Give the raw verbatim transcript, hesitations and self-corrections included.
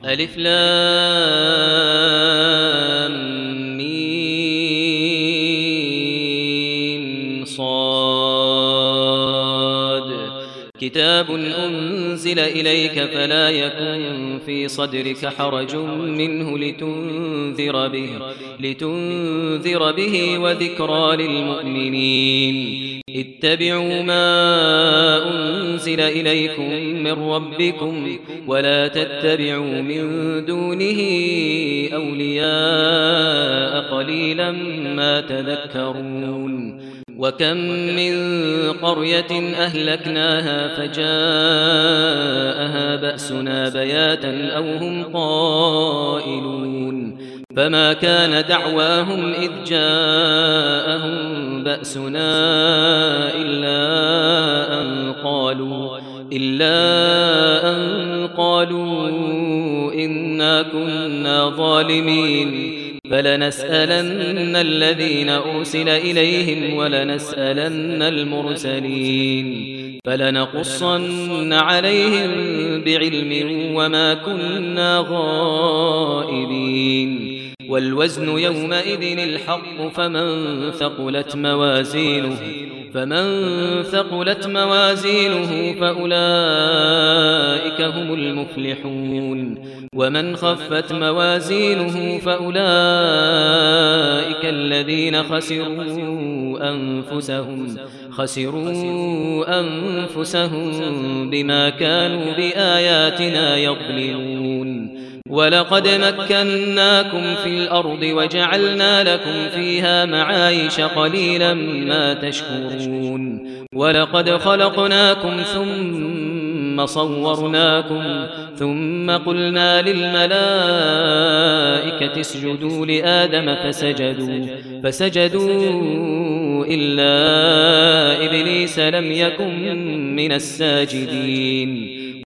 ألف لام ميم صاد كتاب أنزل إليك فلا يكن في صدرك حرج منه لتنذر به, لتنذر به وذكرى للمؤمنين. اتبعوا ما أنزل إليكم من ربكم ولا تتبعوا من دونه أولياء قليلا ما تذكرون. وكم من قرية أهلكناها فجاءها بأسنا بياتا أو هم قائلون فما كان دعواهم إذ جاءهم بأسنا إلا أن قالوا إلا أن قالوا إنا كنا ظالمين فلنسألن الذين أرسل إليهم ولنسألن المرسلين فلنقصن عليهم بعلم وما كنا غائبين. والوزن يومئذ الحق فمن ثقلت موازينه فمن ثقلت موازينه فأولئك هم المفلحون ومن خفت موازينه فأولئك الذين خسروا أنفسهم خسروا أنفسهم بما كانوا بآياتنا يظلمون. ولقد مكناكم في الأرض وجعلنا لكم فيها معايش قليلا ما تشكرون. ولقد خلقناكم ثم صورناكم ثم قلنا للملائكة اسجدوا لآدم فسجدوا, فسجدوا إلا إبليس لم يكن من الساجدين.